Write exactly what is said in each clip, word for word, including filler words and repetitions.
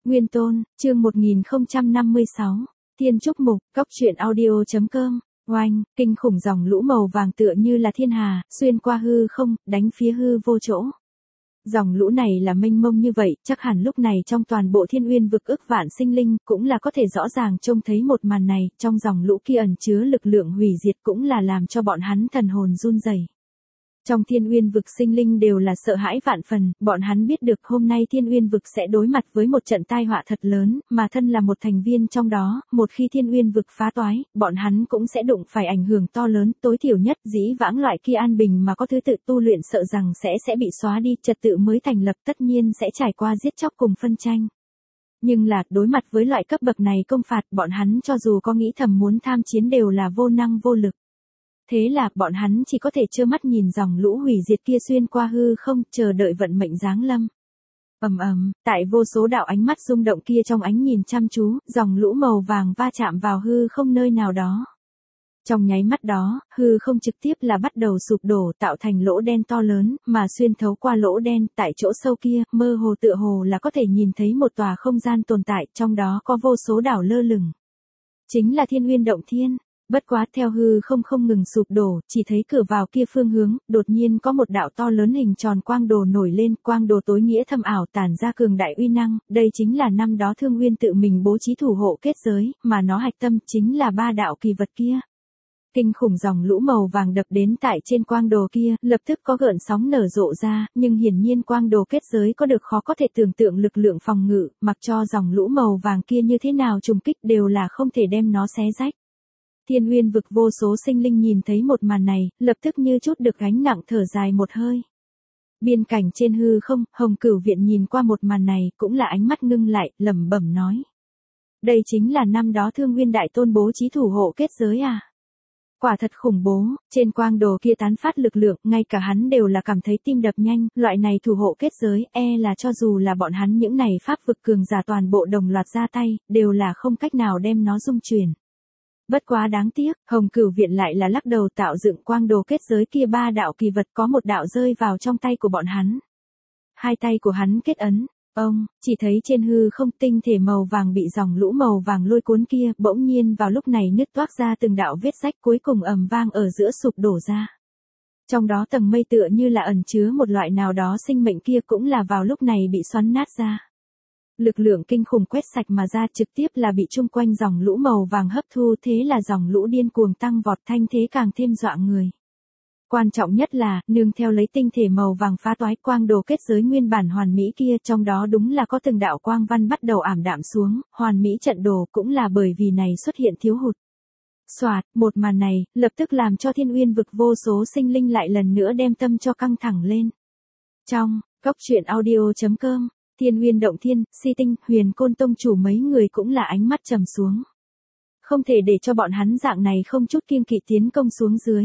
Nguyên Tôn, chương một nghìn không trăm năm mươi sáu, Thiên Trúc Mục, Cóc truyện audio chấm com. Oanh, kinh khủng dòng lũ màu vàng tựa như là thiên hà, xuyên qua hư không, đánh phía hư vô chỗ. Dòng lũ này là mênh mông như vậy, chắc hẳn lúc này trong toàn bộ thiên uyên vực ức vạn sinh linh, cũng là có thể rõ ràng trông thấy một màn này, trong dòng lũ kia ẩn chứa lực lượng hủy diệt cũng là làm cho bọn hắn thần hồn run rẩy. Trong thiên uyên vực sinh linh đều là sợ hãi vạn phần, bọn hắn biết được hôm nay thiên uyên vực sẽ đối mặt với một trận tai họa thật lớn, mà thân là một thành viên trong đó, một khi thiên uyên vực phá toái, bọn hắn cũng sẽ đụng phải ảnh hưởng to lớn, tối thiểu nhất dĩ vãng loại kia an bình mà có thứ tự tu luyện sợ rằng sẽ sẽ bị xóa đi, trật tự mới thành lập tất nhiên sẽ trải qua giết chóc cùng phân tranh. Nhưng là, đối mặt với loại cấp bậc này công phạt, bọn hắn cho dù có nghĩ thầm muốn tham chiến đều là vô năng vô lực. Thế là, bọn hắn chỉ có thể trơ mắt nhìn dòng lũ hủy diệt kia xuyên qua hư không, chờ đợi vận mệnh giáng lâm. Ầm ầm, tại vô số đạo ánh mắt rung động kia trong ánh nhìn chăm chú, dòng lũ màu vàng va chạm vào hư không nơi nào đó. Trong nháy mắt đó, hư không trực tiếp là bắt đầu sụp đổ, tạo thành lỗ đen to lớn, mà xuyên thấu qua lỗ đen, tại chỗ sâu kia, mơ hồ tựa hồ là có thể nhìn thấy một tòa không gian tồn tại, trong đó có vô số đảo lơ lửng. Chính là Thiên Uyên Động Thiên. Bất quá theo hư không không ngừng sụp đổ, chỉ thấy cửa vào kia phương hướng, đột nhiên có một đạo to lớn hình tròn quang đồ nổi lên, quang đồ tối nghĩa thâm ảo tản ra cường đại uy năng, đây chính là năm đó Thương Uyên tự mình bố trí thủ hộ kết giới, mà nó hạch tâm chính là ba đạo kỳ vật kia. Kinh khủng dòng lũ màu vàng đập đến tại trên quang đồ kia, lập tức có gợn sóng nở rộ ra, nhưng hiển nhiên quang đồ kết giới có được khó có thể tưởng tượng lực lượng phòng ngự, mặc cho dòng lũ màu vàng kia như thế nào trùng kích đều là không thể đem nó xé rách. Thiên Uyên vực vô số sinh linh nhìn thấy một màn này, lập tức như chút được gánh nặng thở dài một hơi. Biên cảnh trên hư không, Hồng Cửu Viện nhìn qua một màn này, cũng là ánh mắt ngưng lại, lẩm bẩm nói. Đây chính là năm đó Thương Nguyên Đại Tôn bố trí thủ hộ kết giới à? Quả thật khủng bố, trên quang đồ kia tán phát lực lượng, ngay cả hắn đều là cảm thấy tim đập nhanh, loại này thủ hộ kết giới, e là cho dù là bọn hắn những này pháp vực cường giả toàn bộ đồng loạt ra tay, đều là không cách nào đem nó dung chuyển. Bất quá đáng tiếc, Hồng Cửu Viện lại là lắc đầu tạo dựng quang đồ kết giới kia ba đạo kỳ vật có một đạo rơi vào trong tay của bọn hắn. Hai tay của hắn kết ấn, ông, chỉ thấy trên hư không tinh thể màu vàng bị dòng lũ màu vàng lôi cuốn kia, bỗng nhiên vào lúc này nứt toác ra từng đạo vết rách cuối cùng ầm vang ở giữa sụp đổ ra. Trong đó tầng mây tựa như là ẩn chứa một loại nào đó sinh mệnh kia cũng là vào lúc này bị xoắn nát ra. Lực lượng kinh khủng quét sạch mà ra trực tiếp là bị chung quanh dòng lũ màu vàng hấp thu, thế là dòng lũ điên cuồng tăng vọt, thanh thế càng thêm dọa người. Quan trọng nhất là, nương theo lấy tinh thể màu vàng phá toái quang đồ kết giới nguyên bản hoàn mỹ kia, trong đó đúng là có từng đạo quang văn bắt đầu ảm đạm xuống, hoàn mỹ trận đồ cũng là bởi vì này xuất hiện thiếu hụt. Soạt, một màn này, lập tức làm cho Thiên Uyên vực vô số sinh linh lại lần nữa đem tâm cho căng thẳng lên. Trong, Cóc truyện audio chấm com. Thiên Uyên Động Thiên, Si Tinh, Huyền Côn Tông chủ mấy người cũng là ánh mắt trầm xuống. Không thể để cho bọn hắn dạng này không chút kiêng kỵ tiến công xuống dưới.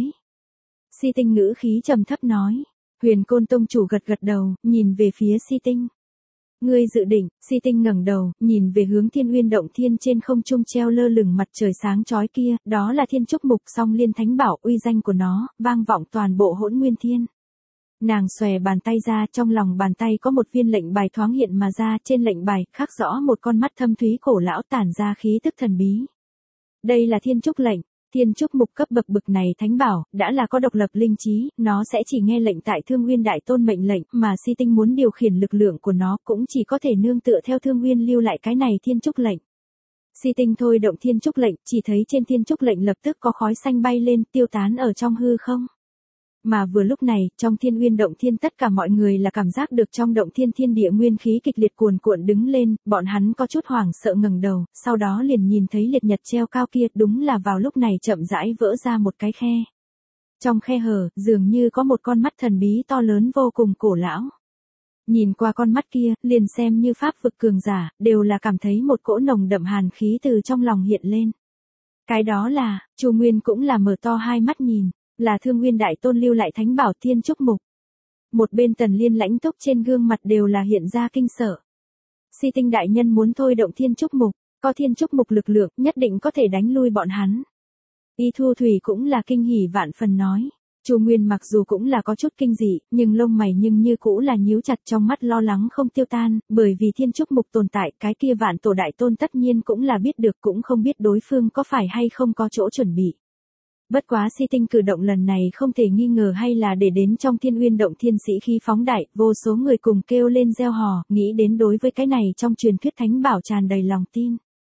Si Tinh ngữ khí trầm thấp nói. Huyền Côn Tông chủ gật gật đầu, nhìn về phía Si Tinh. Ngươi dự định, Si Tinh ngẩng đầu, nhìn về hướng Thiên Uyên Động Thiên trên không trung treo lơ lửng mặt trời sáng chói kia, đó là Thiên Trúc Mục Song Liên Thánh Bảo, uy danh của nó, vang vọng toàn bộ Hỗn Nguyên Thiên. Nàng xòe bàn tay ra, trong lòng bàn tay có một viên lệnh bài thoáng hiện mà ra, trên lệnh bài khắc rõ một con mắt thâm thúy cổ lão tản ra khí tức thần bí. Đây là Thiên Trúc lệnh, Thiên Trúc Mục cấp bậc bực này thánh bảo, đã là có độc lập linh trí, nó sẽ chỉ nghe lệnh tại Thương Nguyên Đại Tôn mệnh lệnh, mà Si Tinh muốn điều khiển lực lượng của nó cũng chỉ có thể nương tựa theo Thương Nguyên lưu lại cái này Thiên Trúc lệnh. Si Tinh thôi động Thiên Trúc lệnh, chỉ thấy trên Thiên Trúc lệnh lập tức có khói xanh bay lên, tiêu tán ở trong hư không. Mà vừa lúc này, trong Thiên Uyên Động Thiên tất cả mọi người là cảm giác được trong động thiên thiên địa nguyên khí kịch liệt cuồn cuộn đứng lên, bọn hắn có chút hoảng sợ ngẩng đầu, sau đó liền nhìn thấy liệt nhật treo cao kia, đúng là vào lúc này chậm rãi vỡ ra một cái khe. Trong khe hở, dường như có một con mắt thần bí to lớn vô cùng cổ lão. Nhìn qua con mắt kia, liền xem như pháp vực cường giả, đều là cảm thấy một cỗ nồng đậm hàn khí từ trong lòng hiện lên. Cái đó là, Chu Nguyên cũng là mở to hai mắt nhìn. Là Thương Nguyên Đại Tôn lưu lại thánh bảo Thiên Trúc Mục. Một bên Tần Liên lãnh túc trên gương mặt đều là hiện ra kinh sợ. Si Tinh đại nhân muốn thôi động Thiên Trúc Mục, có Thiên Trúc Mục lực lượng, nhất định có thể đánh lui bọn hắn. Y Thu Thủy cũng là kinh hỉ vạn phần nói. Chu Nguyên mặc dù cũng là có chút kinh dị, nhưng lông mày nhưng như cũ là nhíu chặt, trong mắt lo lắng không tiêu tan, bởi vì thiên trúc mục tồn tại, cái kia vạn tổ đại tôn tất nhiên cũng là biết được, cũng không biết đối phương có phải hay không có chỗ chuẩn bị. Bất quá Si Tinh cử động lần này không thể nghi ngờ hay là để đến trong Thiên Uyên động thiên sĩ khí phóng đại, vô số người cùng kêu lên reo hò, nghĩ đến đối với cái này trong truyền thuyết thánh bảo tràn đầy lòng tin.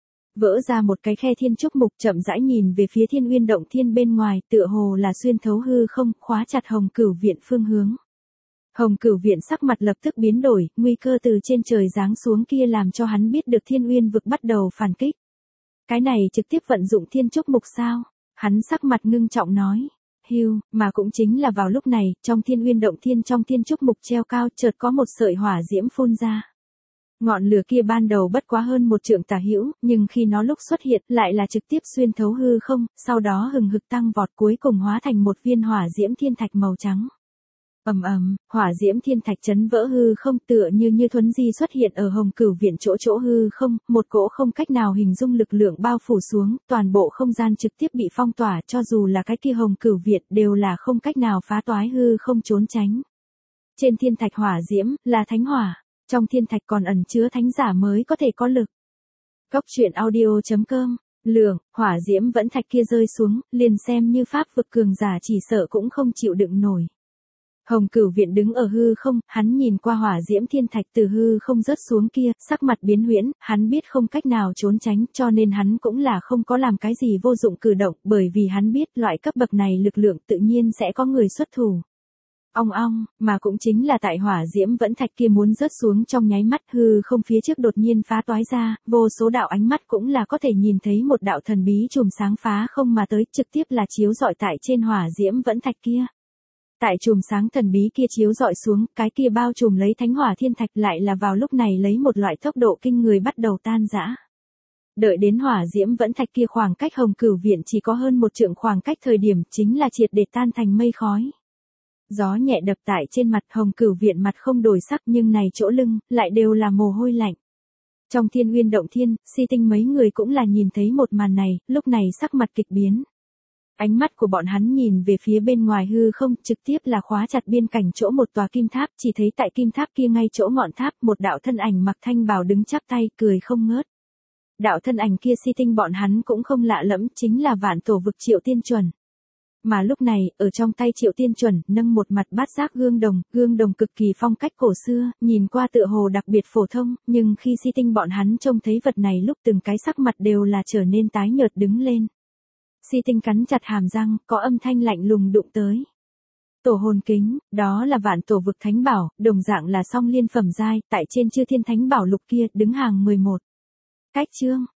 Vỡ ra một cái khe thiên trúc mục, chậm rãi nhìn về phía Thiên Uyên động thiên bên ngoài, tựa hồ là xuyên thấu hư không, khóa chặt Hồng Cửu viện phương hướng. Hồng Cửu viện sắc mặt lập tức biến đổi, nguy cơ từ trên trời giáng xuống kia làm cho hắn biết được Thiên Uyên vực bắt đầu phản kích. Cái này trực tiếp vận dụng thiên trúc mục sao? Hắn sắc mặt ngưng trọng nói. Hưu, mà cũng chính là vào lúc này, trong Thiên Uyên động thiên trong thiên trúc mục treo cao, chợt có một sợi hỏa diễm phun ra. Ngọn lửa kia ban đầu bất quá hơn một trượng tả hữu, nhưng khi nó lúc xuất hiện, lại là trực tiếp xuyên thấu hư không, sau đó hừng hực tăng vọt, cuối cùng hóa thành một viên hỏa diễm thiên thạch màu trắng. Ầm ầm, hỏa diễm thiên thạch chấn vỡ hư không, tựa như như thuấn di xuất hiện ở Hồng Cửu viện chỗ chỗ hư không, một cỗ không cách nào hình dung lực lượng bao phủ xuống, toàn bộ không gian trực tiếp bị phong tỏa, cho dù là cái kia Hồng Cửu viện đều là không cách nào phá toái hư không trốn tránh. Trên thiên thạch hỏa diễm là thánh hỏa, trong thiên thạch còn ẩn chứa thánh giả mới có thể có lực. Cốc truyện audio chấm com. Lượng, hỏa diễm vẫn thạch kia rơi xuống, liền xem như pháp vực cường giả chỉ sợ cũng không chịu đựng nổi. Hồng Cửu viện đứng ở hư không, hắn nhìn qua hỏa diễm thiên thạch từ hư không rớt xuống kia, sắc mặt biến huyễn, hắn biết không cách nào trốn tránh, cho nên hắn cũng là không có làm cái gì vô dụng cử động, bởi vì hắn biết loại cấp bậc này lực lượng tự nhiên sẽ có người xuất thủ. Ong ong, mà cũng chính là tại hỏa diễm vẫn thạch kia muốn rớt xuống trong nháy mắt, hư không phía trước đột nhiên phá toái ra, vô số đạo ánh mắt cũng là có thể nhìn thấy một đạo thần bí chùm sáng phá không mà tới, trực tiếp là chiếu rọi tại trên hỏa diễm vẫn thạch kia. Tại chùm sáng thần bí kia chiếu rọi xuống, cái kia bao trùm lấy thánh hỏa thiên thạch lại là vào lúc này lấy một loại tốc độ kinh người bắt đầu tan rã. Đợi đến hỏa diễm vẫn thạch kia khoảng cách Hồng Cửu viện chỉ có hơn một trượng khoảng cách thời điểm, chính là triệt để tan thành mây khói. Gió nhẹ đập tại trên mặt, Hồng Cửu viện mặt không đổi sắc, nhưng này chỗ lưng lại đều là mồ hôi lạnh. Trong Thiên Uyên động thiên, Si Tinh mấy người cũng là nhìn thấy một màn này, lúc này sắc mặt kịch biến. Ánh mắt của bọn hắn nhìn về phía bên ngoài hư không, trực tiếp là khóa chặt biên cảnh chỗ một tòa kim tháp, chỉ thấy tại kim tháp kia ngay chỗ ngọn tháp, một đạo thân ảnh mặc thanh bào đứng chắp tay, cười không ngớt. Đạo thân ảnh kia Si Tinh bọn hắn cũng không lạ lẫm, chính là vạn tổ vực Triệu Tiên Chuẩn. Mà lúc này, ở trong tay Triệu Tiên Chuẩn, nâng một mặt bát giác gương đồng, gương đồng cực kỳ phong cách cổ xưa, nhìn qua tựa hồ đặc biệt phổ thông, nhưng khi Si Tinh bọn hắn trông thấy vật này lúc từng cái sắc mặt đều là trở nên tái nhợt đứng lên. Si Tinh cắn chặt hàm răng, có âm thanh lạnh lùng đụng tới. Tổ hồn kính, đó là vạn tổ vực thánh bảo, đồng dạng là song liên phẩm giai, tại trên chư thiên thánh bảo lục kia, đứng hàng mười một. Cách chương,